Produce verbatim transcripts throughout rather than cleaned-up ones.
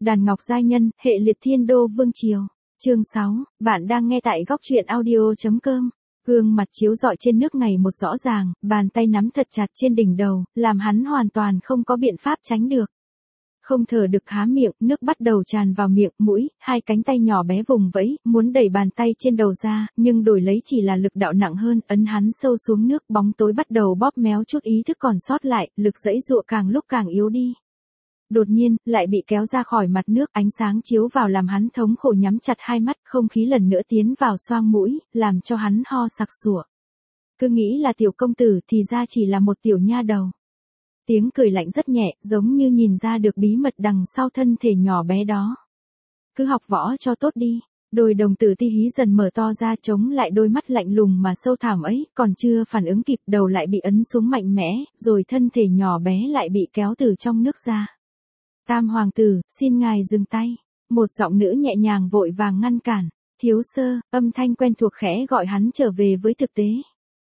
Đàn Ngọc Giai Nhân, hệ liệt thiên đô vương triều. Chương sáu, bạn đang nghe tại góc truyện audio chấm com. Gương mặt chiếu rọi trên nước ngày một rõ ràng, bàn tay nắm thật chặt trên đỉnh đầu, làm hắn hoàn toàn không có biện pháp tránh được. Không thở được há miệng, nước bắt đầu tràn vào miệng, mũi, hai cánh tay nhỏ bé vùng vẫy, muốn đẩy bàn tay trên đầu ra, nhưng đổi lấy chỉ là lực đạo nặng hơn, ấn hắn sâu xuống nước, bóng tối bắt đầu bóp méo chút ý thức còn sót lại, lực giãy giụa càng lúc càng yếu đi. Đột nhiên, lại bị kéo ra khỏi mặt nước, ánh sáng chiếu vào làm hắn thống khổ nhắm chặt hai mắt, không khí lần nữa tiến vào xoang mũi, làm cho hắn ho sặc sụa. Cứ nghĩ là tiểu công tử thì ra chỉ là một tiểu nha đầu. Tiếng cười lạnh rất nhẹ, giống như nhìn ra được bí mật đằng sau thân thể nhỏ bé đó. Cứ học võ cho tốt đi. Đôi đồng tử ti hí dần mở to ra chống lại đôi mắt lạnh lùng mà sâu thẳm ấy, còn chưa phản ứng kịp đầu lại bị ấn xuống mạnh mẽ, rồi thân thể nhỏ bé lại bị kéo từ trong nước ra. Tam hoàng tử, xin ngài dừng tay. Một giọng nữ nhẹ nhàng vội vàng ngăn cản. Thiếu sơ, âm thanh quen thuộc khẽ gọi hắn trở về với thực tế.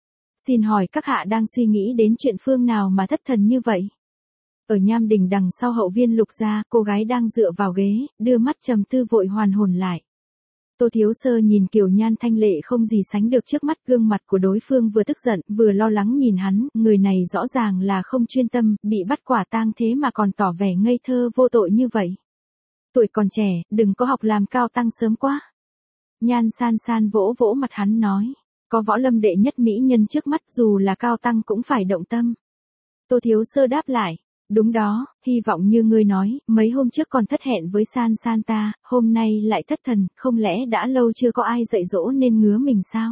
Xin hỏi các hạ đang suy nghĩ đến chuyện phương nào mà thất thần như vậy? Ở nham đình đằng sau hậu viên Lục gia, cô gái đang dựa vào ghế, đưa mắt trầm tư vội hoàn hồn lại. Tô thiếu sơ nhìn kiều nhan thanh lệ không gì sánh được trước mắt, gương mặt của đối phương vừa tức giận, vừa lo lắng nhìn hắn, người này rõ ràng là không chuyên tâm, bị bắt quả tang thế mà còn tỏ vẻ ngây thơ vô tội như vậy. Tuổi còn trẻ, đừng có học làm cao tăng sớm quá. Nhan san san vỗ vỗ mặt hắn nói. Có võ lâm đệ nhất mỹ nhân trước mắt, dù là cao tăng cũng phải động tâm. Tô thiếu sơ đáp lại. Đúng đó, hy vọng như ngươi nói, mấy hôm trước còn thất hẹn với san san ta, hôm nay lại thất thần, không lẽ đã lâu chưa có ai dạy dỗ nên ngứa mình sao?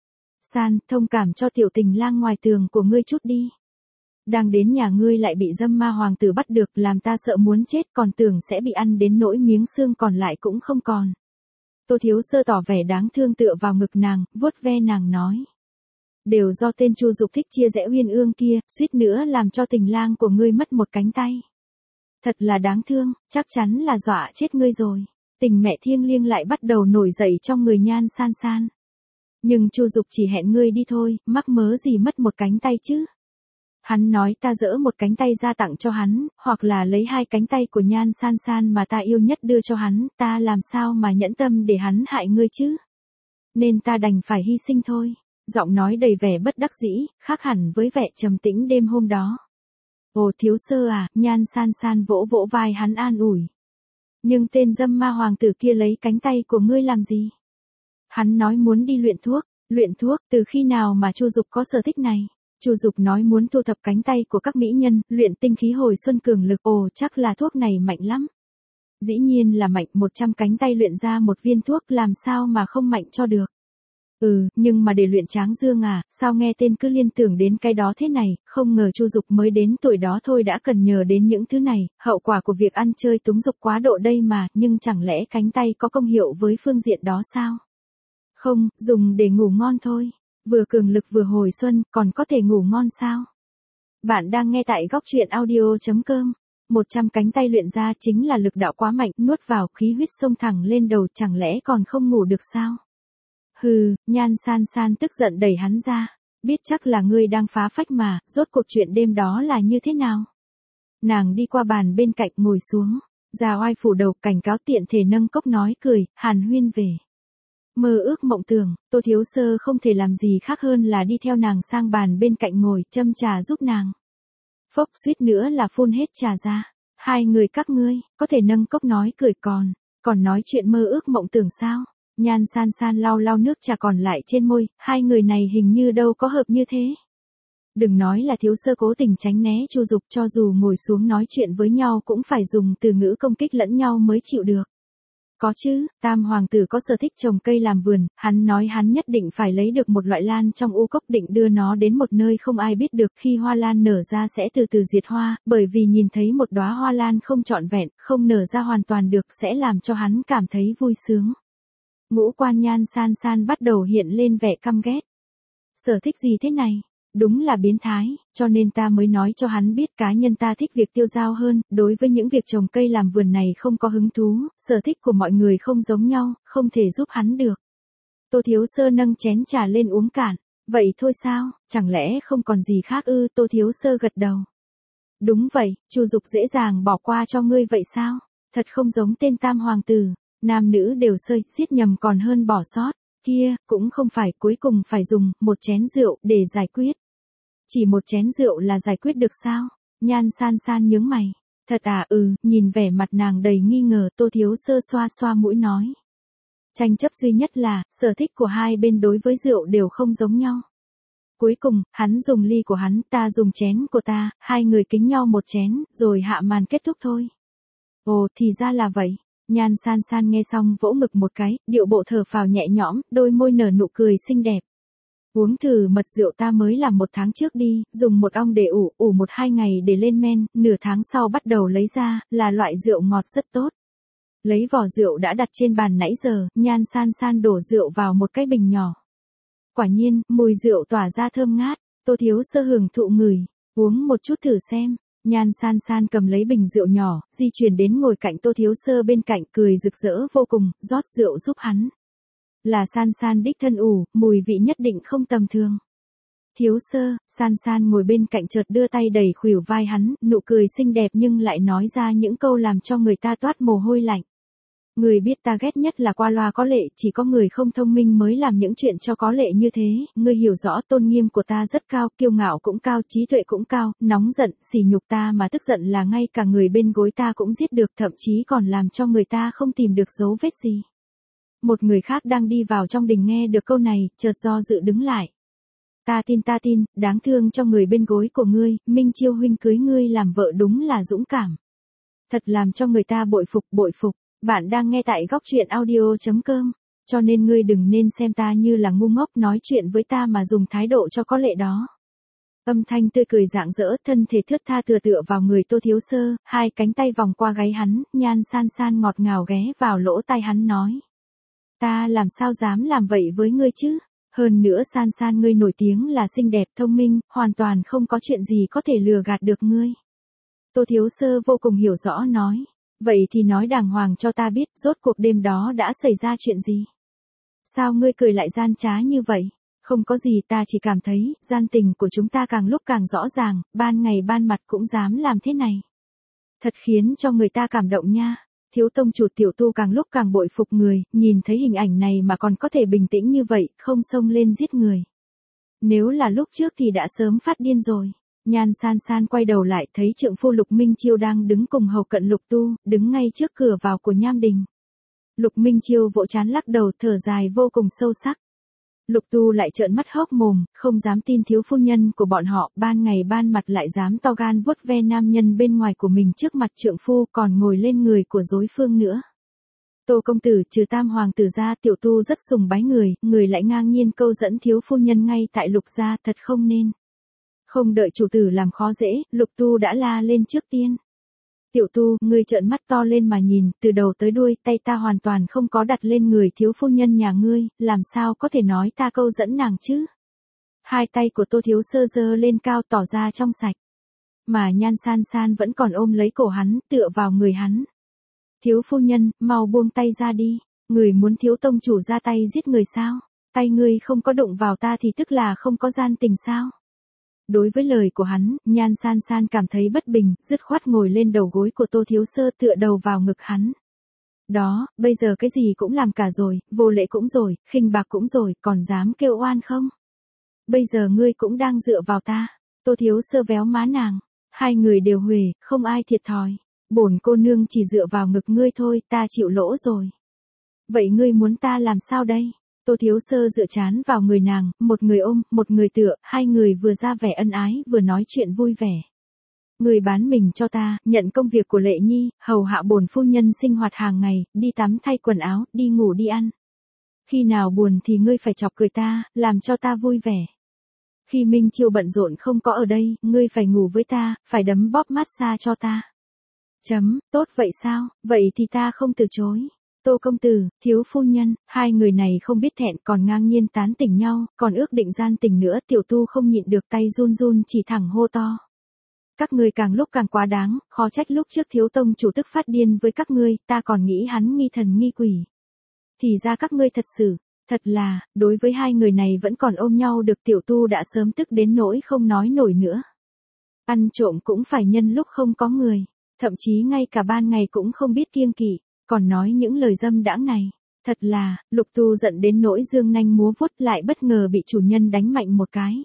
San, thông cảm cho tiểu tình lang ngoài tường của ngươi chút đi. Đang đến nhà ngươi lại bị dâm ma hoàng tử bắt được, làm ta sợ muốn chết, còn tưởng sẽ bị ăn đến nỗi miếng xương còn lại cũng không còn. Tô thiếu sơ tỏ vẻ đáng thương tựa vào ngực nàng, vuốt ve nàng nói. Đều do tên Chu Dục thích chia rẽ Uyên Ương kia, suýt nữa làm cho tình lang của ngươi mất một cánh tay. Thật là đáng thương, chắc chắn là dọa chết ngươi rồi. Tình mẹ thiêng liêng lại bắt đầu nổi dậy trong người nhan san san. Nhưng Chu Dục chỉ hẹn ngươi đi thôi, mắc mớ gì mất một cánh tay chứ. Hắn nói ta dỡ một cánh tay ra tặng cho hắn, hoặc là lấy hai cánh tay của nhan san san mà ta yêu nhất đưa cho hắn, ta làm sao mà nhẫn tâm để hắn hại ngươi chứ. Nên ta đành phải hy sinh thôi. Giọng nói đầy vẻ bất đắc dĩ, khác hẳn với vẻ trầm tĩnh đêm hôm đó. Ồ thiếu sơ à, nhan san san vỗ vỗ vai hắn an ủi. Nhưng tên dâm ma hoàng tử kia lấy cánh tay của ngươi làm gì? Hắn nói muốn đi luyện thuốc. Luyện thuốc, từ khi nào mà Chu Dục có sở thích này? Chu Dục nói muốn thu thập cánh tay của các mỹ nhân, luyện tinh khí hồi xuân cường lực. Ồ chắc là thuốc này mạnh lắm. Dĩ nhiên là mạnh, một trăm cánh tay luyện ra một viên thuốc làm sao mà không mạnh cho được. Ừ, nhưng mà để luyện tráng dương à, sao nghe tên cứ liên tưởng đến cái đó thế này, không ngờ Chu Dục mới đến tuổi đó thôi đã cần nhờ đến những thứ này, hậu quả của việc ăn chơi túng dục quá độ đây mà, nhưng chẳng lẽ cánh tay có công hiệu với phương diện đó sao? Không, dùng để ngủ ngon thôi, vừa cường lực vừa hồi xuân, còn có thể ngủ ngon sao? Bạn đang nghe tại góc truyện audio chấm com. Một trăm cánh tay luyện ra chính là lực đạo quá mạnh, nuốt vào khí huyết xông thẳng lên đầu, chẳng lẽ còn không ngủ được sao? Hừ, nhan san san tức giận đẩy hắn ra. Biết chắc là ngươi đang phá phách mà, rốt cuộc chuyện đêm đó là như thế nào? Nàng đi qua bàn bên cạnh ngồi xuống. Già oai phủ đầu cảnh cáo tiện thể nâng cốc nói cười, hàn huyên về. Mơ ước mộng tưởng, Tô thiếu sơ không thể làm gì khác hơn là đi theo nàng sang bàn bên cạnh ngồi, châm trà giúp nàng. Phốc suýt nữa là phun hết trà ra. Hai người các ngươi, có thể nâng cốc nói cười còn, còn nói chuyện mơ ước mộng tưởng sao? Nhan san san lau lau nước trà còn lại trên môi, hai người này hình như đâu có hợp như thế. Đừng nói là thiếu sơ cố tình tránh né Chu Dục, cho dù ngồi xuống nói chuyện với nhau cũng phải dùng từ ngữ công kích lẫn nhau mới chịu được. Có chứ, tam hoàng tử có sở thích trồng cây làm vườn, hắn nói hắn nhất định phải lấy được một loại lan trong u cốc, định đưa nó đến một nơi không ai biết được, khi hoa lan nở ra sẽ từ từ diệt hoa, bởi vì nhìn thấy một đóa hoa lan không trọn vẹn, không nở ra hoàn toàn được sẽ làm cho hắn cảm thấy vui sướng. Ngũ quan nhan san san bắt đầu hiện lên vẻ căm ghét. Sở thích gì thế này? Đúng là biến thái, cho nên ta mới nói cho hắn biết cá nhân ta thích việc tiêu dao hơn, đối với những việc trồng cây làm vườn này không có hứng thú, sở thích của mọi người không giống nhau, không thể giúp hắn được. Tô thiếu sơ nâng chén trà lên uống cạn, vậy thôi sao, chẳng lẽ không còn gì khác ư? Tô thiếu sơ gật đầu. Đúng vậy, Chu Dục dễ dàng bỏ qua cho ngươi vậy sao? Thật không giống tên tam hoàng tử, nam nữ đều sơi, giết nhầm còn hơn bỏ sót. Kia, cũng không phải, cuối cùng phải dùng một chén rượu để giải quyết. Chỉ một chén rượu là giải quyết được sao? Nhan San San nhướng mày. Thật à, ừ, nhìn vẻ mặt nàng đầy nghi ngờ, Tô Thiếu Sơ xoa xoa mũi nói. Tranh chấp duy nhất là, sở thích của hai bên đối với rượu đều không giống nhau. Cuối cùng, hắn dùng ly của hắn, ta dùng chén của ta, hai người kính nhau một chén, rồi hạ màn kết thúc thôi. Ồ, thì ra là vậy. Nhan San San nghe xong vỗ ngực một cái, điệu bộ thở phào nhẹ nhõm, đôi môi nở nụ cười xinh đẹp. Uống thử mật rượu ta mới làm một tháng trước đi, dùng một ong để ủ, ủ một hai ngày để lên men, nửa tháng sau bắt đầu lấy ra, là loại rượu ngọt rất tốt. Lấy vỏ rượu đã đặt trên bàn nãy giờ, Nhan San San đổ rượu vào một cái bình nhỏ. Quả nhiên, mùi rượu tỏa ra thơm ngát, Tô Thiếu Sơ hưởng thụ ngửi, uống một chút thử xem. Nhan San San cầm lấy bình rượu nhỏ, di chuyển đến ngồi cạnh Tô Thiếu Sơ bên cạnh cười rực rỡ vô cùng, rót rượu giúp hắn. Là San San đích thân ủ, mùi vị nhất định không tầm thường. Thiếu Sơ, San San ngồi bên cạnh chợt đưa tay đẩy khuỷu vai hắn, nụ cười xinh đẹp nhưng lại nói ra những câu làm cho người ta toát mồ hôi lạnh. Người biết ta ghét nhất là qua loa có lệ, chỉ có người không thông minh mới làm những chuyện cho có lệ như thế, ngươi hiểu rõ tôn nghiêm của ta rất cao, kiêu ngạo cũng cao, trí tuệ cũng cao, nóng giận, sỉ nhục ta mà tức giận là ngay cả người bên gối ta cũng giết được, thậm chí còn làm cho người ta không tìm được dấu vết gì. Một người khác đang đi vào trong đình nghe được câu này, chợt do dự đứng lại. Ta tin ta tin, đáng thương cho người bên gối của ngươi, Minh Chiêu huynh cưới ngươi làm vợ đúng là dũng cảm. Thật làm cho người ta bội phục, bội phục. Bạn đang nghe tại góc truyện audio chấm com, cho nên ngươi đừng nên xem ta như là ngu ngốc nói chuyện với ta mà dùng thái độ cho có lệ đó. Âm thanh tươi cười rạng rỡ, thân thể thướt tha tựa tựa vào người Tô Thiếu Sơ, hai cánh tay vòng qua gáy hắn, Nhan San San ngọt ngào ghé vào lỗ tai hắn nói. Ta làm sao dám làm vậy với ngươi chứ? Hơn nữa San San ngươi nổi tiếng là xinh đẹp thông minh, hoàn toàn không có chuyện gì có thể lừa gạt được ngươi. Tô Thiếu Sơ vô cùng hiểu rõ nói. Vậy thì nói đàng hoàng cho ta biết, rốt cuộc đêm đó đã xảy ra chuyện gì? Sao ngươi cười lại gian trá như vậy? Không có gì, ta chỉ cảm thấy, gian tình của chúng ta càng lúc càng rõ ràng, ban ngày ban mặt cũng dám làm thế này. Thật khiến cho người ta cảm động nha. Thiếu tông chủ Tiểu Tu càng lúc càng bội phục người, nhìn thấy hình ảnh này mà còn có thể bình tĩnh như vậy, không xông lên giết người. Nếu là lúc trước thì đã sớm phát điên rồi. Nhan San San quay đầu lại thấy trượng phu Lục Minh Chiêu đang đứng cùng hầu cận Lục Tu, đứng ngay trước cửa vào của nham đình. Lục Minh Chiêu vỗ trán lắc đầu thở dài vô cùng sâu sắc. Lục Tu lại trợn mắt hốc mồm, không dám tin thiếu phu nhân của bọn họ, ban ngày ban mặt lại dám to gan vuốt ve nam nhân bên ngoài của mình trước mặt trượng phu còn ngồi lên người của đối phương nữa. Tô công tử trừ tam hoàng tử ra Tiểu Tu rất sùng bái người, người lại ngang nhiên câu dẫn thiếu phu nhân ngay tại Lục gia thật không nên. Không đợi chủ tử làm khó dễ, Lục Tu đã la lên trước tiên. Tiểu Tu, ngươi trợn mắt to lên mà nhìn, từ đầu tới đuôi, tay ta hoàn toàn không có đặt lên người thiếu phu nhân nhà ngươi, làm sao có thể nói ta câu dẫn nàng chứ? Hai tay của Tô Thiếu Sơ giơ lên cao tỏ ra trong sạch. Mà Nhan San San vẫn còn ôm lấy cổ hắn, tựa vào người hắn. Thiếu phu nhân, mau buông tay ra đi, người muốn thiếu tông chủ ra tay giết người sao? Tay ngươi không có đụng vào ta thì tức là không có gian tình sao? Đối với lời của hắn, Nhan San San cảm thấy bất bình, dứt khoát ngồi lên đầu gối của Tô Thiếu Sơ tựa đầu vào ngực hắn. Đó, bây giờ cái gì cũng làm cả rồi, vô lễ cũng rồi, khinh bạc cũng rồi, còn dám kêu oan không? Bây giờ ngươi cũng đang dựa vào ta. Tô Thiếu Sơ véo má nàng. Hai người đều huề, không ai thiệt thòi. Bổn cô nương chỉ dựa vào ngực ngươi thôi, ta chịu lỗ rồi. Vậy ngươi muốn ta làm sao đây? Tô Thiếu Sơ dựa chán vào người nàng, một người ôm, một người tựa, hai người vừa ra vẻ ân ái, vừa nói chuyện vui vẻ. Người bán mình cho ta, nhận công việc của Lệ Nhi, hầu hạ bổn phu nhân sinh hoạt hàng ngày, đi tắm thay quần áo, đi ngủ đi ăn. Khi nào buồn thì ngươi phải chọc cười ta, làm cho ta vui vẻ. Khi Minh Chiêu bận rộn không có ở đây, ngươi phải ngủ với ta, phải đấm bóp massage cho ta. Chấm, tốt vậy sao, vậy thì ta không từ chối. Tô công tử, thiếu phu nhân, hai người này không biết thẹn còn ngang nhiên tán tỉnh nhau, còn ước định gian tình nữa. Tiểu Tu không nhịn được tay run run chỉ thẳng hô to. Các ngươi càng lúc càng quá đáng, khó trách lúc trước thiếu tông chủ tức phát điên với các ngươi, ta còn nghĩ hắn nghi thần nghi quỷ. Thì ra các ngươi thật sự, thật là, đối với hai người này vẫn còn ôm nhau được. Tiểu Tu đã sớm tức đến nỗi không nói nổi nữa. Ăn trộm cũng phải nhân lúc không có người. Thậm chí ngay cả ban ngày cũng không biết kiêng kỵ, còn nói những lời dâm đãng này. Thật là, Lục Tu giận đến nỗi dương nanh múa vuốt lại bất ngờ bị chủ nhân đánh mạnh một cái.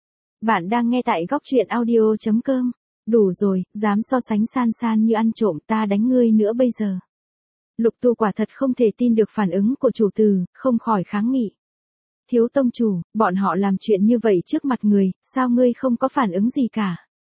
Bạn đang nghe tại góc truyện audio chấm com. Đủ rồi, dám so sánh san san như ăn trộm, ta đánh ngươi nữa bây giờ. Lục Tu quả thật không thể tin được phản ứng của chủ tử, không khỏi kháng nghị. Thiếu tông chủ, bọn họ làm chuyện như vậy trước mặt người, sao ngươi không có phản ứng gì cả?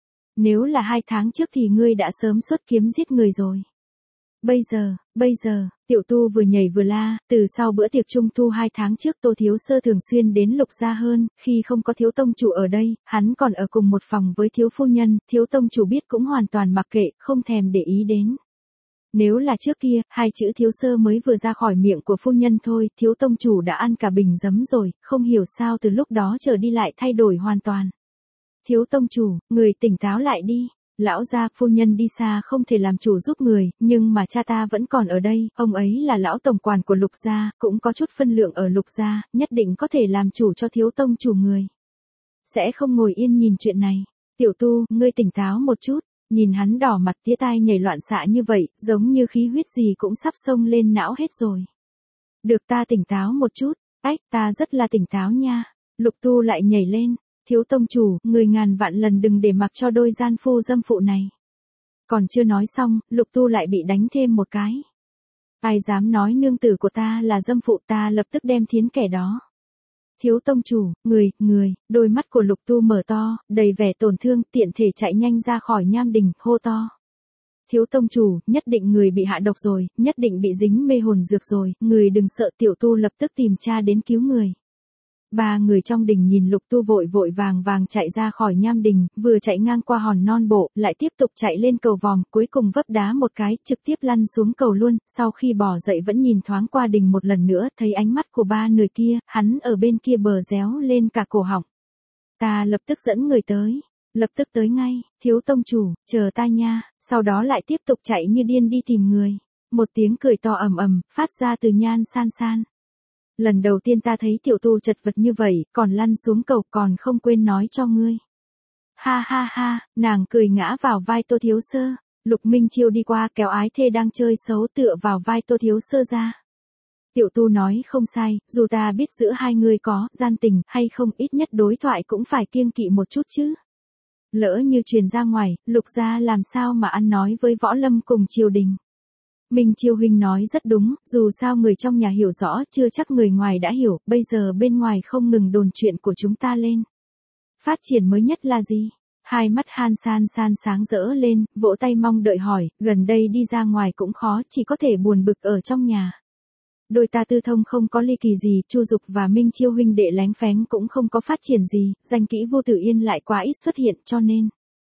Nếu là hai tháng trước thì ngươi đã sớm xuất kiếm giết người rồi. Bây giờ, bây giờ, Tiểu Tu vừa nhảy vừa la, từ sau bữa tiệc trung thu hai tháng trước Tô Thiếu Sơ thường xuyên đến Lục gia hơn, khi không có thiếu tông chủ ở đây, hắn còn ở cùng một phòng với thiếu phu nhân, thiếu tông chủ biết cũng hoàn toàn mặc kệ, không thèm để ý đến. Nếu là trước kia, hai chữ thiếu sơ mới vừa ra khỏi miệng của phu nhân thôi, thiếu tông chủ đã ăn cả bình giấm rồi, không hiểu sao từ lúc đó trở đi lại thay đổi hoàn toàn. Thiếu tông chủ, người tỉnh táo lại đi. Lão gia, phu nhân đi xa không thể làm chủ giúp người, nhưng mà cha ta vẫn còn ở đây, ông ấy là lão tổng quản của Lục gia, cũng có chút phân lượng ở Lục gia, nhất định có thể làm chủ cho thiếu tông chủ người. Sẽ không ngồi yên nhìn chuyện này. Tiểu Tu, ngươi tỉnh táo một chút, nhìn hắn đỏ mặt tía tai nhảy loạn xạ như vậy, giống như khí huyết gì cũng sắp xông lên não hết rồi. Được, ta tỉnh táo một chút, ách, ta rất là tỉnh táo nha. Lục Tu lại nhảy lên. Thiếu tông chủ, người ngàn vạn lần đừng để mặc cho đôi gian phu dâm phụ này. Còn chưa nói xong, Lục Tu lại bị đánh thêm một cái. Ai dám nói nương tử của ta là dâm phụ, ta lập tức đem thiến kẻ đó. Thiếu tông chủ, người, người, đôi mắt của Lục Tu mở to, đầy vẻ tổn thương, tiện thể chạy nhanh ra khỏi nham đình, hô to. Thiếu tông chủ, nhất định người bị hạ độc rồi, nhất định bị dính mê hồn dược rồi, người đừng sợ. Tiểu Tu lập tức tìm cha đến cứu người. Ba người trong đình nhìn Lục Tu vội vội vàng vàng chạy ra khỏi nham đình, vừa chạy ngang qua hòn non bộ, lại tiếp tục chạy lên cầu vòm, cuối cùng vấp đá một cái, trực tiếp lăn xuống cầu luôn, sau khi bò dậy vẫn nhìn thoáng qua đình một lần nữa, thấy ánh mắt của ba người kia, hắn ở bên kia bờ réo lên cả cổ họng. Ta lập tức dẫn người tới, lập tức tới ngay, thiếu tông chủ, chờ ta nha, sau đó lại tiếp tục chạy như điên đi tìm người. Một tiếng cười to ầm ầm, phát ra từ Nhan San San. Lần đầu tiên ta thấy Tiểu Tu chật vật như vậy, còn lăn xuống cầu, còn không quên nói cho ngươi. Ha ha ha, nàng cười ngã vào vai Tô Thiếu Sơ. Lục Minh Chiêu đi qua kéo ái thê đang chơi xấu tựa vào vai Tô Thiếu Sơ ra. Tiểu Tu nói không sai, dù ta biết giữa hai người có gian tình hay không, ít nhất đối thoại cũng phải kiêng kỵ một chút chứ. Lỡ như truyền ra ngoài, Lục gia làm sao mà ăn nói với võ lâm cùng triều đình. Minh Chiêu huynh nói rất đúng, dù sao người trong nhà hiểu rõ, chưa chắc người ngoài đã hiểu, bây giờ bên ngoài không ngừng đồn chuyện của chúng ta lên. Phát triển mới nhất là gì? Hai mắt Han San San sáng rỡ lên, vỗ tay mong đợi hỏi, gần đây đi ra ngoài cũng khó, chỉ có thể buồn bực ở trong nhà. Đôi ta tư thông không có ly kỳ gì, Chu Dục và Minh Chiêu huynh đệ lánh phén cũng không có phát triển gì, danh kỹ Vô Tử Yên lại quá ít xuất hiện, cho nên.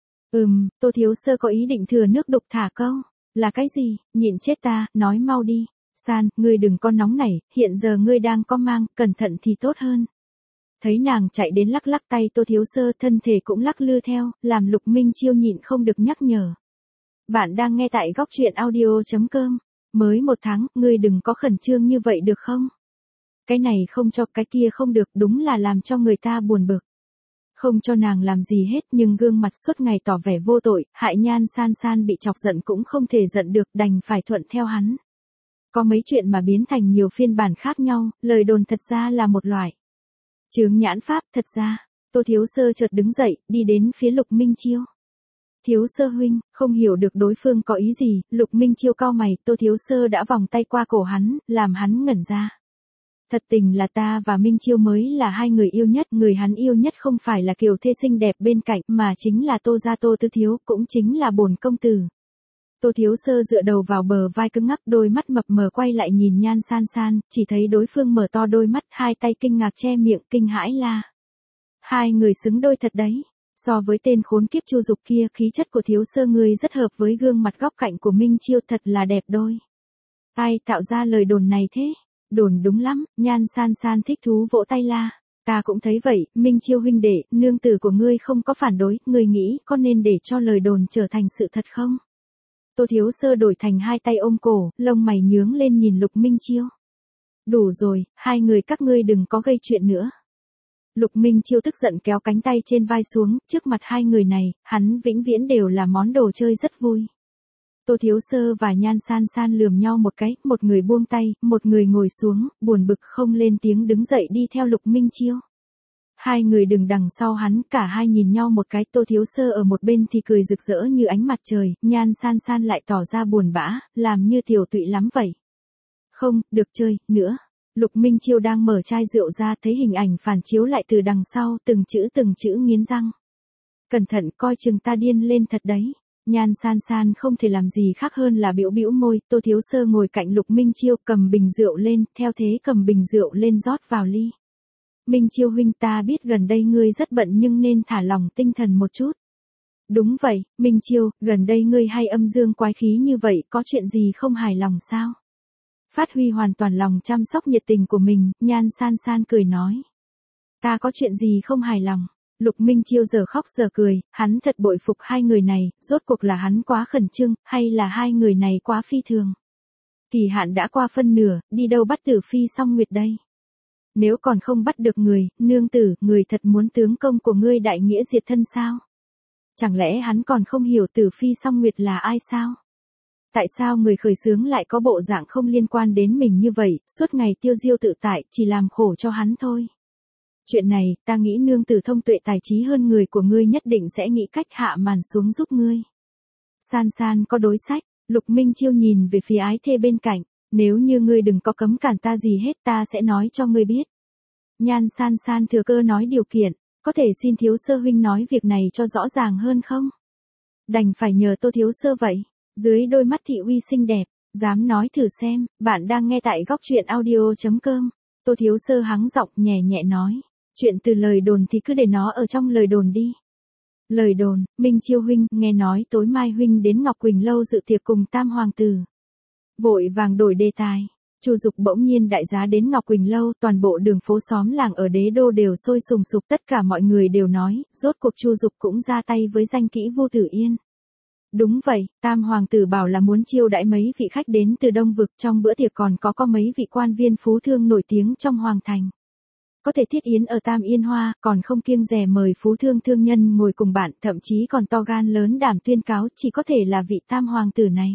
Ừm, Tô Thiếu Sơ có ý định thừa nước đục thả câu. Là cái gì, nhịn chết ta, nói mau đi. San, ngươi đừng có nóng nảy, hiện giờ ngươi đang có mang, cẩn thận thì tốt hơn. Thấy nàng chạy đến lắc lắc tay Tô Thiếu Sơ, thân thể cũng lắc lư theo, làm Lục Minh Chiêu nhịn không được nhắc nhở. Bạn đang nghe tại góc truyện audio chấm com. Mới một tháng, ngươi đừng có khẩn trương như vậy được không? Cái này không cho, cái kia không được, đúng là làm cho người ta buồn bực. Không cho nàng làm gì hết, nhưng gương mặt suốt ngày tỏ vẻ vô tội, hại Nhan San San bị chọc giận cũng không thể giận được, đành phải thuận theo hắn. Có mấy chuyện mà biến thành nhiều phiên bản khác nhau, lời đồn thật ra là một loại chướng nhãn pháp. Thật ra, Tô Thiếu Sơ chợt đứng dậy, đi đến phía Lục Minh Chiêu. Thiếu Sơ huynh, không hiểu được đối phương có ý gì, Lục Minh Chiêu cau mày, Tô Thiếu Sơ đã vòng tay qua cổ hắn, làm hắn ngẩn ra. Thật tình là ta và Minh Chiêu mới là hai người yêu nhất, người hắn yêu nhất không phải là kiều thê xinh đẹp bên cạnh, mà chính là Tô gia Tô Tứ Thiếu, cũng chính là bổn công tử. Tô Thiếu Sơ dựa đầu vào bờ vai cứng ngắc, đôi mắt mập mờ quay lại nhìn Nhan San San, chỉ thấy đối phương mở to đôi mắt, hai tay kinh ngạc che miệng, kinh hãi la. Hai người xứng đôi thật đấy. So với tên khốn kiếp Chu Dục kia, khí chất của Thiếu Sơ người rất hợp với gương mặt góc cạnh của Minh Chiêu, thật là đẹp đôi. Ai tạo ra lời đồn này thế? Đồn đúng lắm, Nhan San San thích thú vỗ tay la. Ta cũng thấy vậy, Minh Chiêu huynh đệ, nương tử của ngươi không có phản đối, ngươi nghĩ có nên để cho lời đồn trở thành sự thật không? Tô Thiếu Sơ đổi thành hai tay ôm cổ, lông mày nhướng lên nhìn Lục Minh Chiêu. Đủ rồi, hai người các ngươi đừng có gây chuyện nữa. Lục Minh Chiêu tức giận kéo cánh tay trên vai xuống, trước mặt hai người này, hắn vĩnh viễn đều là món đồ chơi rất vui. Tô Thiếu Sơ và Nhan San San lườm nhau một cái, một người buông tay, một người ngồi xuống, buồn bực không lên tiếng đứng dậy đi theo Lục Minh Chiêu. Hai người đứng đằng sau hắn, cả hai nhìn nhau một cái, Tô Thiếu Sơ ở một bên thì cười rực rỡ như ánh mặt trời, Nhan San San lại tỏ ra buồn bã, làm như tiểu tụy lắm vậy. Không, được chơi, nữa. Lục Minh Chiêu đang mở chai rượu ra, thấy hình ảnh phản chiếu lại từ đằng sau, từng chữ từng chữ nghiến răng. Cẩn thận, coi chừng ta điên lên thật đấy. Nhan San San không thể làm gì khác hơn là bĩu bĩu môi, Tô Thiếu Sơ ngồi cạnh Lục Minh Chiêu cầm bình rượu lên, theo thế cầm bình rượu lên rót vào ly. Minh Chiêu huynh, ta biết gần đây ngươi rất bận nhưng nên thả lỏng tinh thần một chút. Đúng vậy, Minh Chiêu, gần đây ngươi hay âm dương quái khí như vậy, có chuyện gì không hài lòng sao? Phát huy hoàn toàn lòng chăm sóc nhiệt tình của mình, Nhan San San cười nói. Ta có chuyện gì không hài lòng? Lục Minh Chiêu giờ khóc giờ cười, hắn thật bội phục hai người này, rốt cuộc là hắn quá khẩn trương, hay là hai người này quá phi thường. Kỳ hạn đã qua phân nửa, đi đâu bắt Tử Phi Song Nguyệt đây? Nếu còn không bắt được người, nương tử, người thật muốn tướng công của ngươi đại nghĩa diệt thân sao? Chẳng lẽ hắn còn không hiểu Tử Phi Song Nguyệt là ai sao? Tại sao người khởi xướng lại có bộ dạng không liên quan đến mình như vậy, suốt ngày tiêu diêu tự tại, chỉ làm khổ cho hắn thôi? Chuyện này, ta nghĩ nương tử thông tuệ tài trí hơn người của ngươi nhất định sẽ nghĩ cách hạ màn xuống giúp ngươi. San San có đối sách, Lục Minh Chiêu nhìn về phía ái thê bên cạnh, nếu như ngươi đừng có cấm cản ta gì hết ta sẽ nói cho ngươi biết. Nhan San San thừa cơ nói điều kiện, có thể xin Thiếu Sơ huynh nói việc này cho rõ ràng hơn không? Đành phải nhờ Tô Thiếu Sơ vậy, dưới đôi mắt thị uy xinh đẹp, dám nói thử xem, bạn đang nghe tại góc truyện audio chấm com. Tô Thiếu Sơ hắng giọng nhẹ nhẹ nói. Chuyện từ lời đồn thì cứ để nó ở trong lời đồn đi. Lời đồn, Minh Chiêu huynh, nghe nói tối mai huynh đến Ngọc Quỳnh lâu dự tiệc cùng Tam hoàng tử. Vội vàng đổi đề tài. Chu Dục bỗng nhiên đại giá đến Ngọc Quỳnh lâu, toàn bộ đường phố xóm làng ở Đế Đô đều sôi sùng sục, tất cả mọi người đều nói, rốt cuộc Chu Dục cũng ra tay với danh kỹ Vô Tử Yên. Đúng vậy, Tam hoàng tử bảo là muốn chiêu đãi mấy vị khách đến từ Đông vực, trong bữa tiệc còn có có mấy vị quan viên phú thương nổi tiếng trong hoàng thành. Có thể thiết yến ở Tam Yên Hoa, còn không kiêng dè mời phú thương thương nhân ngồi cùng bạn, thậm chí còn to gan lớn đảm tuyên cáo chỉ có thể là vị Tam hoàng tử này.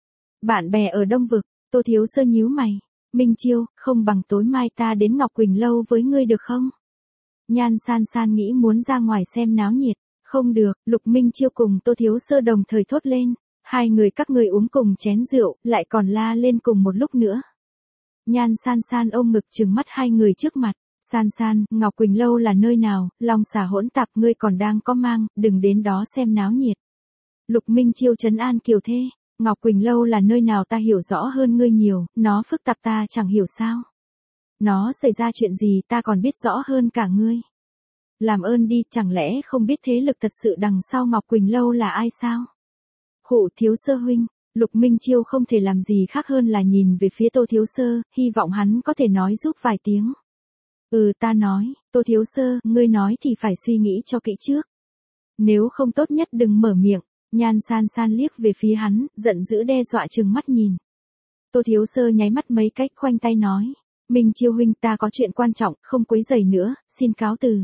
Bạn bè ở Đông vực, Tô Thiếu Sơ nhíu mày. Minh Chiêu, không bằng tối mai ta đến Ngọc Quỳnh lâu với ngươi được không? Nhan San San nghĩ muốn ra ngoài xem náo nhiệt. Không được, Lục Minh Chiêu cùng Tô Thiếu Sơ đồng thời thốt lên. Hai người các ngươi uống cùng chén rượu, lại còn la lên cùng một lúc nữa. Nhan San San ôm ngực trừng mắt hai người trước mặt. San San, Ngọc Quỳnh lâu là nơi nào, lòng xả hỗn tạp, ngươi còn đang có mang, đừng đến đó xem náo nhiệt. Lục Minh Chiêu trấn an kiều thê. Ngọc Quỳnh lâu là nơi nào ta hiểu rõ hơn ngươi nhiều, nó phức tạp ta chẳng hiểu sao. Nó xảy ra chuyện gì ta còn biết rõ hơn cả ngươi. Làm ơn đi, chẳng lẽ không biết thế lực thật sự đằng sau Ngọc Quỳnh lâu là ai sao? Khụ Thiếu Sơ huynh, Lục Minh Chiêu không thể làm gì khác hơn là nhìn về phía Tô Thiếu Sơ, hy vọng hắn có thể nói giúp vài tiếng. Ừ ta nói, Tô Thiếu Sơ, ngươi nói thì phải suy nghĩ cho kỹ trước. Nếu không tốt nhất đừng mở miệng. Nhan San San liếc về phía hắn, giận dữ đe dọa trừng mắt nhìn. Tô Thiếu Sơ nháy mắt mấy cách khoanh tay nói. Minh Chiêu huynh, ta có chuyện quan trọng, không quấy rầy nữa, xin cáo từ.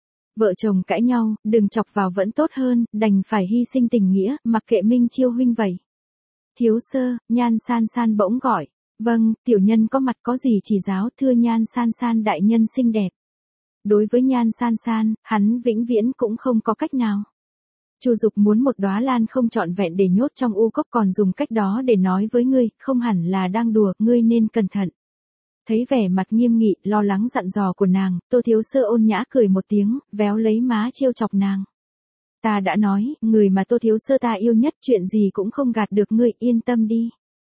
Vợ chồng cãi nhau, đừng chọc vào vẫn tốt hơn, đành phải hy sinh tình nghĩa, mặc kệ Minh Chiêu huynh vậy. Thiếu Sơ, Nhan San San bỗng gọi. Vâng, tiểu nhân có mặt có gì chỉ giáo, thưa Nhan San San đại nhân xinh đẹp. Đối với Nhan San San, hắn vĩnh viễn cũng không có cách nào. Chu Dục muốn một đóa lan không trọn vẹn để nhốt trong u cốc, còn dùng cách đó để nói với ngươi, không hẳn là đang đùa, ngươi nên cẩn thận. Thấy vẻ mặt nghiêm nghị, lo lắng dặn dò của nàng, Tô Thiếu Sơ ôn nhã cười một tiếng, véo lấy má trêu chọc nàng. Ta đã nói, người mà Tô Thiếu Sơ ta yêu nhất, chuyện gì cũng không gạt được ngươi, yên tâm đi.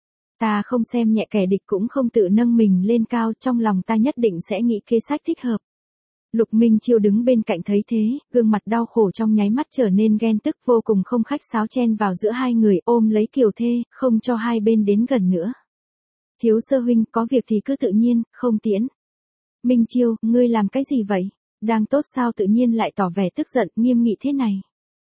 Ta không xem nhẹ kẻ địch, cũng không tự nâng mình lên cao, trong lòng ta nhất định sẽ nghĩ kế sách thích hợp. Lục Minh Chiêu đứng bên cạnh thấy thế, gương mặt đau khổ trong nháy mắt trở nên ghen tức, vô cùng không khách sáo chen vào giữa hai người, ôm lấy kiều thê, không cho hai bên đến gần nữa. Thiếu Sơ huynh, có việc thì cứ tự nhiên, không tiễn. Minh Chiêu, ngươi làm cái gì vậy? Đang tốt sao tự nhiên lại tỏ vẻ tức giận, nghiêm nghị thế này?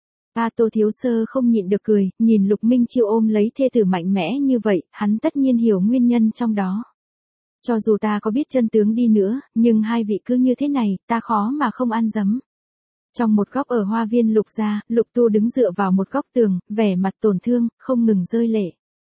A Tô Thiếu Sơ không nhịn được cười, nhìn Lục Minh Chiêu ôm lấy thê tử mạnh mẽ như vậy, hắn tất nhiên hiểu nguyên nhân trong đó. Cho dù ta có biết chân tướng đi nữa, nhưng hai vị cứ như thế này, ta khó mà không ăn dấm. Trong một góc ở hoa viên Lục gia, Lục Tu đứng dựa vào một góc tường, vẻ mặt tổn thương, không ngừng rơi lệ.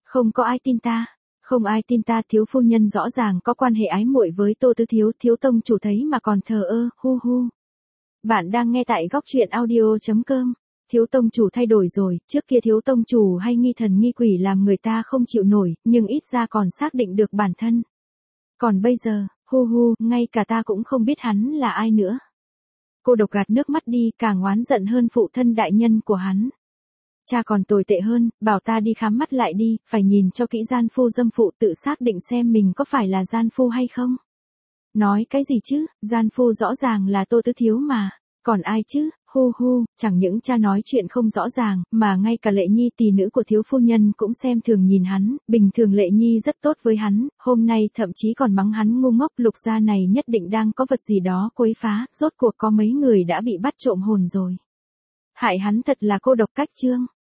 Không có ai tin ta. Không ai tin ta, thiếu phu nhân rõ ràng có quan hệ ái muội với Tô Tứ Thiếu, thiếu tông chủ thấy mà còn thờ ơ, hu hu. Bạn đang nghe tại góc truyện audio.com. Thiếu tông chủ thay đổi rồi, trước kia thiếu tông chủ hay nghi thần nghi quỷ làm người ta không chịu nổi, nhưng ít ra còn xác định được bản thân. Còn bây giờ, hu hu, ngay cả ta cũng không biết hắn là ai nữa. Cô độc gạt nước mắt đi, càng oán giận hơn phụ thân đại nhân của hắn. Cha còn tồi tệ hơn, bảo ta đi khám mắt lại đi, phải nhìn cho kỹ gian phu dâm phụ tự xác định xem mình có phải là gian phu hay không. Nói cái gì chứ, gian phu rõ ràng là Tô Tứ Thiếu mà, còn ai chứ, hu hu, chẳng những cha nói chuyện không rõ ràng, mà ngay cả Lệ Nhi tỳ nữ của thiếu phu nhân cũng xem thường nhìn hắn, bình thường Lệ Nhi rất tốt với hắn, hôm nay thậm chí còn mắng hắn ngu ngốc, Lục gia này nhất định đang có vật gì đó quấy phá, rốt cuộc có mấy người đã bị bắt trộm hồn rồi. Hại hắn thật là cô độc cách chương.